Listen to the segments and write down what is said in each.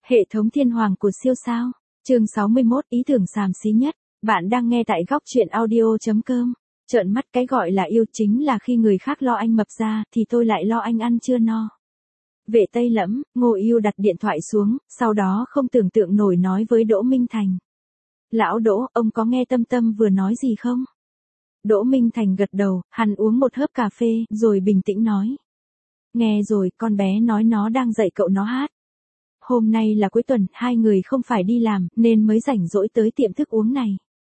Hệ thống thiên hoàng của siêu sao. Chương 61 ý tưởng xàm xí nhất. Bạn đang nghe tại góc truyện audio.com. Trợn mắt, cái gọi là yêu chính là khi người khác lo anh mập ra thì tôi lại lo anh ăn chưa no. Vệ Tây Lẫm, Ngô Yêu đặt điện thoại xuống, sau đó không tưởng tượng nổi nói với Đỗ Minh Thành. Lão Đỗ, ông có nghe Tâm Tâm vừa nói gì không? Đỗ Minh Thành gật đầu, hắn uống một hớp cà phê, rồi bình tĩnh nói. Nghe rồi, con bé nói nó đang dạy cậu nó hát. Hôm nay là cuối tuần, hai người không phải đi làm, nên mới rảnh rỗi tới tiệm thức uống này.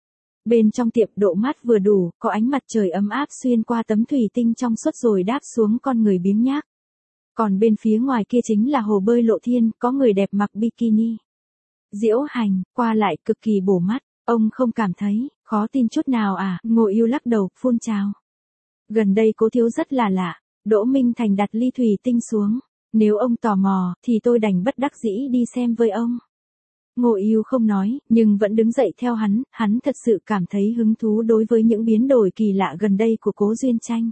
Bên trong tiệm độ mát vừa đủ, có ánh mặt trời ấm áp xuyên qua tấm thủy tinh trong suốt rồi đáp xuống con người biếng nhác. Còn bên phía ngoài kia chính là hồ bơi lộ thiên, có người đẹp mặc bikini. Diễu hành, qua lại cực kỳ bổ mắt, ông không cảm thấy, khó tin chút nào à, Ngô Yêu lắc đầu, phun trào. Gần đây Cố Thiếu rất là lạ, Đỗ Minh Thành đặt ly thủy tinh xuống. Nếu ông tò mò, thì tôi đành bất đắc dĩ đi xem với ông. Ngô Yêu không nói, nhưng vẫn đứng dậy theo hắn thật sự cảm thấy hứng thú đối với những biến đổi kỳ lạ gần đây của Cố Duyên Tranh.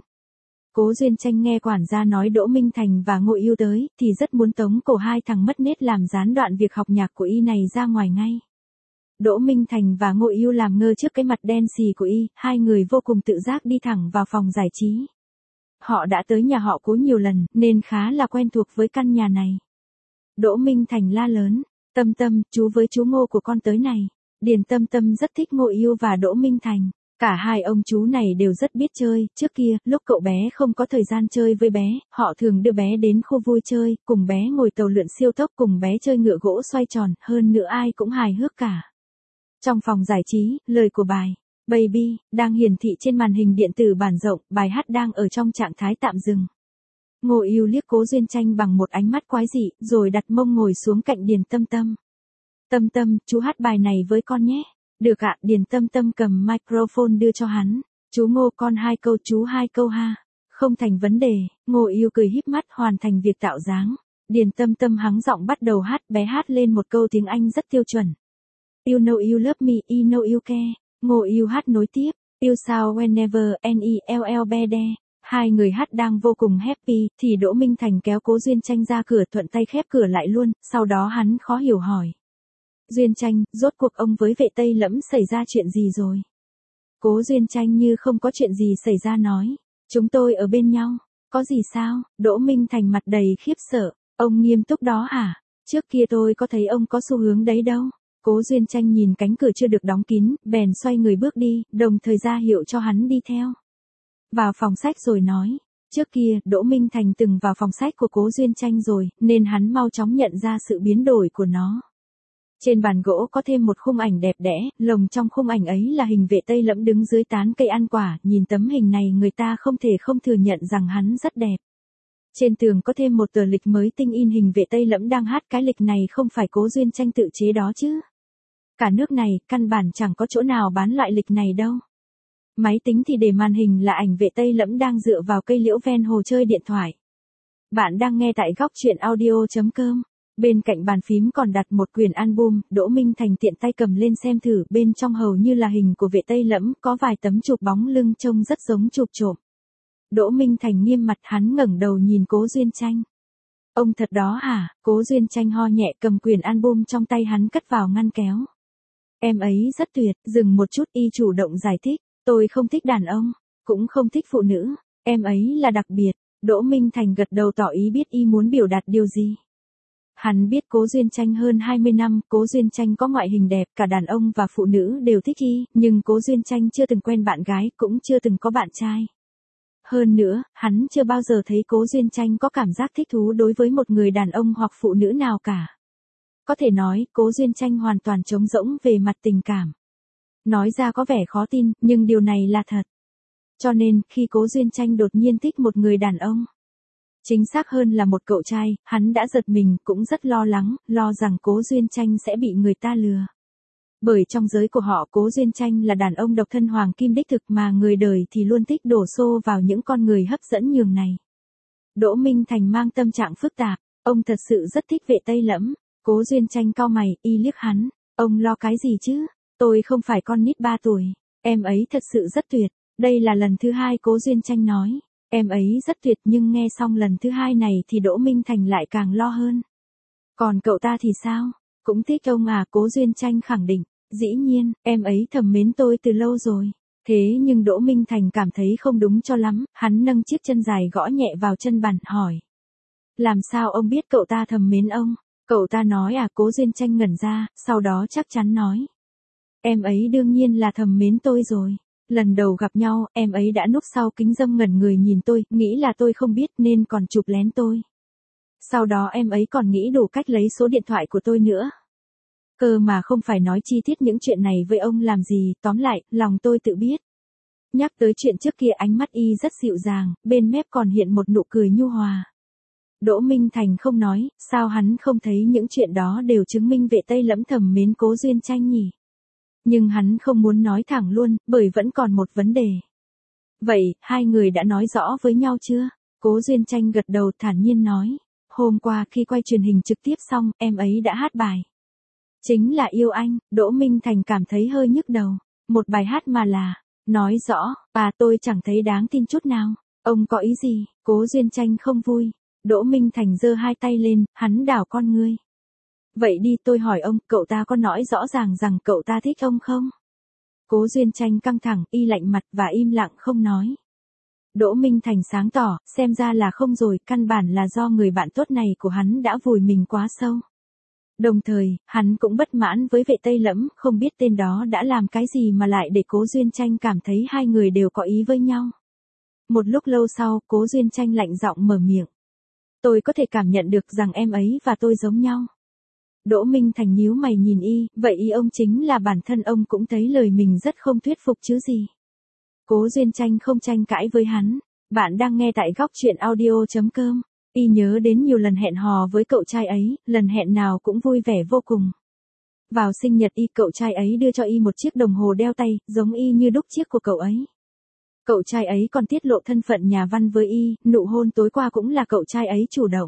Cố Duyên Tranh nghe quản gia nói Đỗ Minh Thành và Ngô Yêu tới, thì rất muốn tống cổ hai thằng mất nết làm gián đoạn việc học nhạc của y này ra ngoài ngay. Đỗ Minh Thành và Ngô Yêu làm ngơ trước cái mặt đen xì của y, hai người vô cùng tự giác đi thẳng vào phòng giải trí. Họ đã tới nhà họ Cố nhiều lần, nên khá là quen thuộc với căn nhà này. Đỗ Minh Thành la lớn, Tâm Tâm, chú với chú Ngô của con tới này. Điền Tâm Tâm rất thích Ngô Yêu và Đỗ Minh Thành. Cả hai ông chú này đều rất biết chơi, trước kia, lúc cậu bé không có thời gian chơi với bé, họ thường đưa bé đến khu vui chơi, cùng bé ngồi tàu lượn siêu tốc, cùng bé chơi ngựa gỗ xoay tròn, hơn nữa ai cũng hài hước cả. Trong phòng giải trí, lời của bài Baby đang hiển thị trên màn hình điện tử bản rộng, bài hát đang ở trong trạng thái tạm dừng. Ngô Yêu liếc Cố Duyên Tranh bằng một ánh mắt quái dị, rồi đặt mông ngồi xuống cạnh Điền Tâm Tâm. Tâm Tâm, chú hát bài này với con nhé. Được ạ, Điền Tâm Tâm cầm microphone đưa cho hắn. Chú Ngô, con hai câu, chú hai câu ha. Không thành vấn đề. Ngô Yêu cười híp mắt hoàn thành việc tạo dáng. Điền Tâm Tâm hắng giọng bắt đầu hát, bé hát lên một câu tiếng Anh rất tiêu chuẩn. You know you love me, I know you care. Ngô Yêu hát nối tiếp. You sao whenever NELL bede. Hai người hát đang vô cùng happy, thì Đỗ Minh Thành kéo Cố Duyên Tranh ra cửa, thuận tay khép cửa lại luôn, sau đó hắn khó hiểu hỏi. Duyên Tranh, rốt cuộc ông với Vệ Tây Lẫm xảy ra chuyện gì rồi? Cố Duyên Tranh như không có chuyện gì xảy ra nói. Chúng tôi ở bên nhau. Có gì sao? Đỗ Minh Thành mặt đầy khiếp sợ. Ông nghiêm túc đó hả? Trước kia tôi có thấy ông có xu hướng đấy đâu. Cố Duyên Tranh nhìn cánh cửa chưa được đóng kín, bèn xoay người bước đi, đồng thời ra hiệu cho hắn đi theo. Vào phòng sách rồi nói. Trước kia, Đỗ Minh Thành từng vào phòng sách của Cố Duyên Tranh rồi, nên hắn mau chóng nhận ra sự biến đổi của nó. Trên bàn gỗ có thêm một khung ảnh đẹp đẽ, lồng trong khung ảnh ấy là hình Vệ Tây Lẫm đứng dưới tán cây ăn quả, nhìn tấm hình này người ta không thể không thừa nhận rằng hắn rất đẹp. Trên tường có thêm một tờ lịch mới tinh in hình Vệ Tây Lẫm đang hát, cái lịch này không phải Cố Duyên Tranh tự chế đó chứ. Cả nước này, căn bản chẳng có chỗ nào bán loại lịch này đâu. Máy tính thì để màn hình là ảnh Vệ Tây Lẫm đang dựa vào cây liễu ven hồ chơi điện thoại. Bạn đang nghe tại góc truyện audio.com. Bên cạnh bàn phím còn đặt một quyển album, Đỗ Minh Thành tiện tay cầm lên xem thử, bên trong hầu như là hình của Vệ Tây Lẫm, có vài tấm chụp bóng lưng trông rất giống chụp trộm. Đỗ Minh Thành nghiêm mặt, hắn ngẩng đầu nhìn Cố Duyên Tranh. Ông thật đó hả? Cố Duyên Tranh ho nhẹ cầm quyển album trong tay hắn cất vào ngăn kéo. Em ấy rất tuyệt, dừng một chút y chủ động giải thích, tôi không thích đàn ông, cũng không thích phụ nữ, em ấy là đặc biệt. Đỗ Minh Thành gật đầu tỏ ý biết y muốn biểu đạt điều gì. Hắn biết Cố Duyên Tranh hơn 20 năm, Cố Duyên Tranh có ngoại hình đẹp, cả đàn ông và phụ nữ đều thích y, nhưng Cố Duyên Tranh chưa từng quen bạn gái, cũng chưa từng có bạn trai. Hơn nữa, hắn chưa bao giờ thấy Cố Duyên Tranh có cảm giác thích thú đối với một người đàn ông hoặc phụ nữ nào cả. Có thể nói, Cố Duyên Tranh hoàn toàn trống rỗng về mặt tình cảm. Nói ra có vẻ khó tin, nhưng điều này là thật. Cho nên, khi Cố Duyên Tranh đột nhiên thích một người đàn ông, chính xác hơn là một cậu trai, hắn đã giật mình, cũng rất lo lắng, lo rằng Cố Duyên Tranh sẽ bị người ta lừa. Bởi trong giới của họ Cố Duyên Tranh là đàn ông độc thân hoàng kim đích thực, mà người đời thì luôn thích đổ xô vào những con người hấp dẫn nhường này. Đỗ Minh Thành mang tâm trạng phức tạp, ông thật sự rất thích Vệ Tây Lẫm. Cố Duyên Tranh cau mày, y liếc hắn, ông lo cái gì chứ? Tôi không phải con nít 3 tuổi, em ấy thật sự rất tuyệt. Đây là lần thứ hai Cố Duyên Tranh nói. Em ấy rất tuyệt, nhưng nghe xong lần thứ hai này thì Đỗ Minh Thành lại càng lo hơn. Còn cậu ta thì sao? Cũng thích ông à, Cố Duyên Tranh khẳng định. Dĩ nhiên, em ấy thầm mến tôi từ lâu rồi. Thế nhưng Đỗ Minh Thành cảm thấy không đúng cho lắm, hắn nâng chiếc chân dài gõ nhẹ vào chân bàn, hỏi. Làm sao ông biết cậu ta thầm mến ông? Cậu ta nói à? Cố Duyên Tranh ngẩn ra, sau đó chắc chắn nói. Em ấy đương nhiên là thầm mến tôi rồi. Lần đầu gặp nhau, em ấy đã núp sau kính râm ngẩn người nhìn tôi, nghĩ là tôi không biết nên còn chụp lén tôi. Sau đó em ấy còn nghĩ đủ cách lấy số điện thoại của tôi nữa. Cơ mà không phải nói chi tiết những chuyện này với ông làm gì, tóm lại, lòng tôi tự biết. Nhắc tới chuyện trước kia ánh mắt y rất dịu dàng, bên mép còn hiện một nụ cười nhu hòa. Đỗ Minh Thành không nói, sao hắn không thấy những chuyện đó đều chứng minh Vệ Tây Lẫm thầm mến Cố Duyên Tranh nhỉ? Nhưng hắn không muốn nói thẳng luôn, bởi vẫn còn một vấn đề. Vậy, hai người đã nói rõ với nhau chưa? Cố Duyên Tranh gật đầu thản nhiên nói. Hôm qua khi quay truyền hình trực tiếp xong, em ấy đã hát bài. Chính là Yêu Anh. Đỗ Minh Thành cảm thấy hơi nhức đầu. Một bài hát mà là, nói rõ, tôi chẳng thấy đáng tin chút nào. Ông có ý gì? Cố Duyên Tranh không vui. Đỗ Minh Thành giơ hai tay lên, hắn đảo con ngươi. Vậy đi, tôi hỏi ông, cậu ta có nói rõ ràng rằng cậu ta thích ông không? Cố Duyên Tranh căng thẳng, y lạnh mặt và im lặng không nói. Đỗ Minh Thành sáng tỏ, xem ra là không rồi, căn bản là do người bạn tốt này của hắn đã vùi mình quá sâu. Đồng thời, hắn cũng bất mãn với Vệ Tây Lẫm, không biết tên đó đã làm cái gì mà lại để Cố Duyên Tranh cảm thấy hai người đều có ý với nhau. Một lúc lâu sau, Cố Duyên Tranh lạnh giọng mở miệng. Tôi có thể cảm nhận được rằng em ấy và tôi giống nhau. Đỗ Minh Thành nhíu mày nhìn y, vậy ý ông chính là bản thân ông cũng thấy lời mình rất không thuyết phục chứ gì. Cố Duyên Tranh không tranh cãi với hắn. Bạn đang nghe tại góc truyện audio.com. Y nhớ đến nhiều lần hẹn hò với cậu trai ấy, lần hẹn nào cũng vui vẻ vô cùng. Vào sinh nhật y, cậu trai ấy đưa cho y một chiếc đồng hồ đeo tay, giống y như đúc chiếc của cậu ấy. Cậu trai ấy còn tiết lộ thân phận nhà văn với y, nụ hôn tối qua cũng là cậu trai ấy chủ động.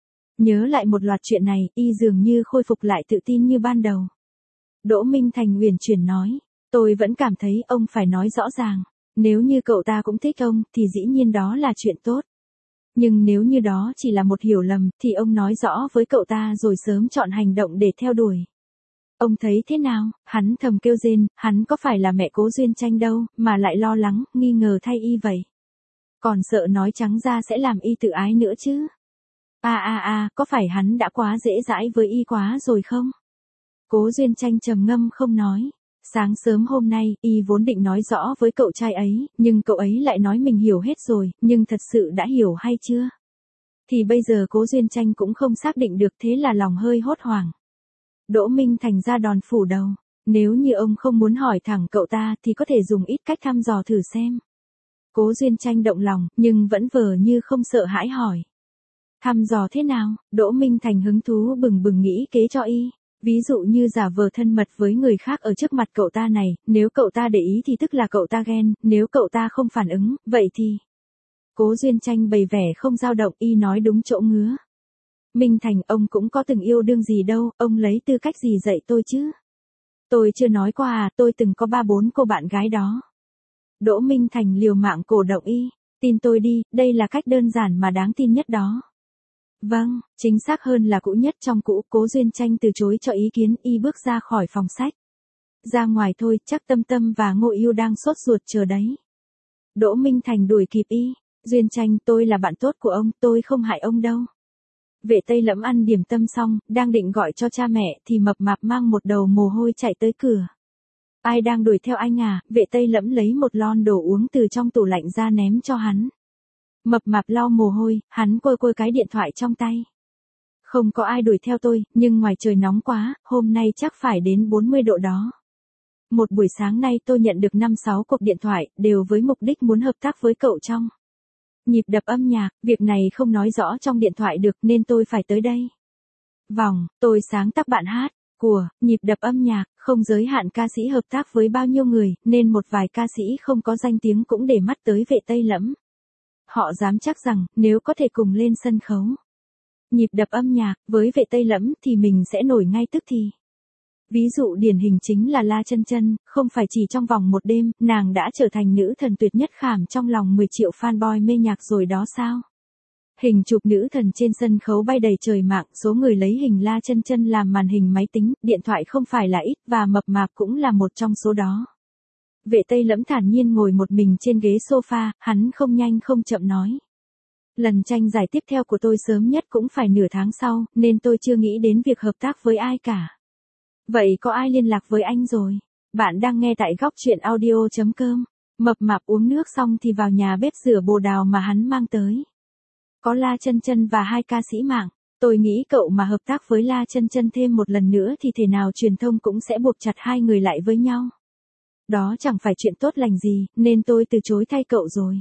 Nhớ lại một loạt chuyện này, y dường như khôi phục lại tự tin như ban đầu. Đỗ Minh Thành uyển chuyển nói, tôi vẫn cảm thấy ông phải nói rõ ràng. Nếu như cậu ta cũng thích ông, thì dĩ nhiên đó là chuyện tốt. Nhưng nếu như đó chỉ là một hiểu lầm, thì ông nói rõ với cậu ta rồi sớm chọn hành động để theo đuổi. Ông thấy thế nào? Hắn thầm kêu rên, hắn có phải là mẹ Cố Duyên Tranh đâu, mà lại lo lắng, nghi ngờ thay y vậy. Còn sợ nói trắng ra sẽ làm y tự ái nữa chứ. Có phải hắn đã quá dễ dãi với y quá rồi không? Cố Duyên Tranh trầm ngâm không nói. Sáng sớm hôm nay, y vốn định nói rõ với cậu trai ấy, nhưng cậu ấy lại nói mình hiểu hết rồi, nhưng thật sự đã hiểu hay chưa? Thì bây giờ Cố Duyên Tranh cũng không xác định được, thế là lòng hơi hốt hoảng. Đỗ Minh Thành ra đòn phủ đầu. Nếu như ông không muốn hỏi thẳng cậu ta thì có thể dùng ít cách thăm dò thử xem. Cố Duyên Tranh động lòng, nhưng vẫn vờ như không sợ hãi hỏi. Thăm dò thế nào? Đỗ Minh Thành hứng thú bừng bừng nghĩ kế cho y. Ví dụ như giả vờ thân mật với người khác ở trước mặt cậu ta này, nếu cậu ta để ý thì tức là cậu ta ghen, nếu cậu ta không phản ứng, vậy thì... Cố Duyên Tranh bày vẻ không dao động, y nói đúng chỗ ngứa. Minh Thành, ông cũng có từng yêu đương gì đâu, ông lấy tư cách gì dạy tôi chứ? Tôi chưa nói qua à, tôi từng có 3-4 cô bạn gái đó. Đỗ Minh Thành liều mạng cổ động y. Tin tôi đi, đây là cách đơn giản mà đáng tin nhất đó. Vâng, chính xác hơn là cũ nhất trong cũ. Cố Duyên Tranh từ chối cho ý kiến, y bước ra khỏi phòng sách. Ra ngoài thôi, chắc Tâm Tâm và Ngô Yêu đang sốt ruột chờ đấy. Đỗ Minh Thành đuổi kịp y. Duyên Tranh, tôi là bạn tốt của ông, tôi không hại ông đâu. Vệ Tây Lẫm ăn điểm tâm xong, đang định gọi cho cha mẹ thì Mập Mạp mang một đầu mồ hôi chạy tới cửa. Ai đang đuổi theo anh à? Vệ Tây Lẫm lấy một lon đồ uống từ trong tủ lạnh ra ném cho hắn. Mập Mạp lau mồ hôi, hắn côi cái điện thoại trong tay. Không có ai đuổi theo tôi, nhưng ngoài trời nóng quá, hôm nay chắc phải đến 40 độ đó. Một buổi sáng nay tôi nhận được 5-6 cuộc điện thoại, đều với mục đích muốn hợp tác với cậu trong nhịp đập âm nhạc, việc này không nói rõ trong điện thoại được nên tôi phải tới đây. Tôi sáng tác bạn hát, của, nhịp đập âm nhạc, không giới hạn ca sĩ hợp tác với bao nhiêu người, nên một vài ca sĩ không có danh tiếng cũng để mắt tới Vệ Tây Lẫm. Họ dám chắc rằng, nếu có thể cùng lên sân khấu nhịp đập âm nhạc, với Vệ Tây Lẫm thì mình sẽ nổi ngay tức thì. Ví dụ điển hình chính là La Chân Chân, không phải chỉ trong vòng một đêm, nàng đã trở thành nữ thần tuyệt nhất khảm trong lòng 10 triệu fanboy mê nhạc rồi đó sao? Hình chụp nữ thần trên sân khấu bay đầy trời mạng, số người lấy hình La Chân Chân làm màn hình máy tính, điện thoại không phải là ít và mập mạp cũng là một trong số đó. Vệ Tây Lẫm thản nhiên ngồi một mình trên ghế sofa, hắn không nhanh không chậm nói. Lần tranh giải tiếp theo của tôi sớm nhất cũng phải nửa tháng sau, nên tôi chưa nghĩ đến việc hợp tác với ai cả. Vậy có ai liên lạc với anh rồi? Bạn đang nghe tại góc chuyện audio.com. Mập mạp uống nước xong thì vào nhà bếp rửa bồ đào mà hắn mang tới. Có La Chân Chân và 2 ca sĩ mạng. Tôi nghĩ cậu mà hợp tác với La Chân Chân thêm một lần nữa thì thể nào truyền thông cũng sẽ buộc chặt hai người lại với nhau. Đó chẳng phải chuyện tốt lành gì, nên tôi từ chối thay cậu rồi.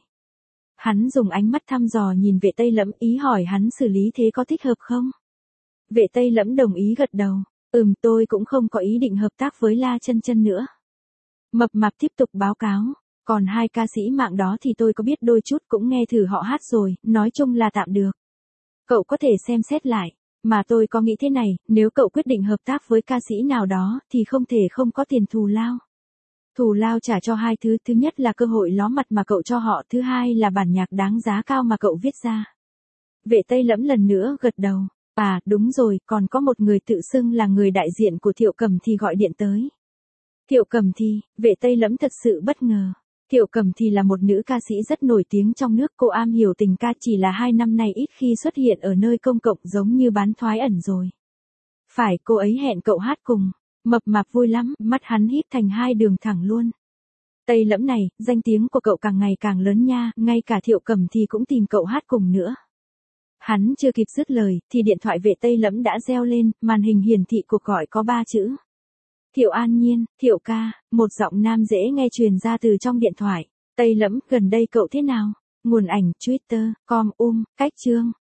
Hắn dùng ánh mắt thăm dò nhìn Vệ Tây Lẫm, ý hỏi hắn xử lý thế có thích hợp không? Vệ Tây Lẫm đồng ý gật đầu. Tôi cũng không có ý định hợp tác với La Chân Chân nữa. Mập mạp tiếp tục báo cáo. Còn 2 ca sĩ mạng đó thì tôi có biết đôi chút, cũng nghe thử họ hát rồi, nói chung là tạm được. Cậu có thể xem xét lại. Mà tôi có nghĩ thế này, nếu cậu quyết định hợp tác với ca sĩ nào đó thì không thể không có tiền thù lao. Thù lao trả cho 2 thứ, thứ nhất là cơ hội ló mặt mà cậu cho họ, thứ hai là bản nhạc đáng giá cao mà cậu viết ra. Vệ Tây Lẫm lần nữa gật đầu. À, đúng rồi, còn có một người tự xưng là người đại diện của Thiệu Cẩm Thì gọi điện tới. Thiệu Cẩm Thì, Vệ Tây Lẫm thật sự bất ngờ. Thiệu Cẩm Thì là một nữ ca sĩ rất nổi tiếng trong nước, cô am hiểu tình ca, chỉ là 2 năm nay ít khi xuất hiện ở nơi công cộng, giống như bán thoái ẩn rồi. Phải, cô ấy hẹn cậu hát cùng. Mập mạp vui lắm, mắt hắn híp thành 2 đường thẳng luôn. Tây Lẫm này, danh tiếng của cậu càng ngày càng lớn nha, ngay cả Thiệu Cẩm Thì cũng tìm cậu hát cùng nữa. Hắn chưa kịp dứt lời, thì điện thoại Vệ Tây Lẫm đã reo lên, màn hình hiển thị cuộc gọi có 3 chữ. Thiệu An Nhiên, Thiệu ca, một giọng nam dễ nghe truyền ra từ trong điện thoại. Tây Lẫm, gần đây cậu thế nào? Nguồn ảnh, Twitter, cách chương.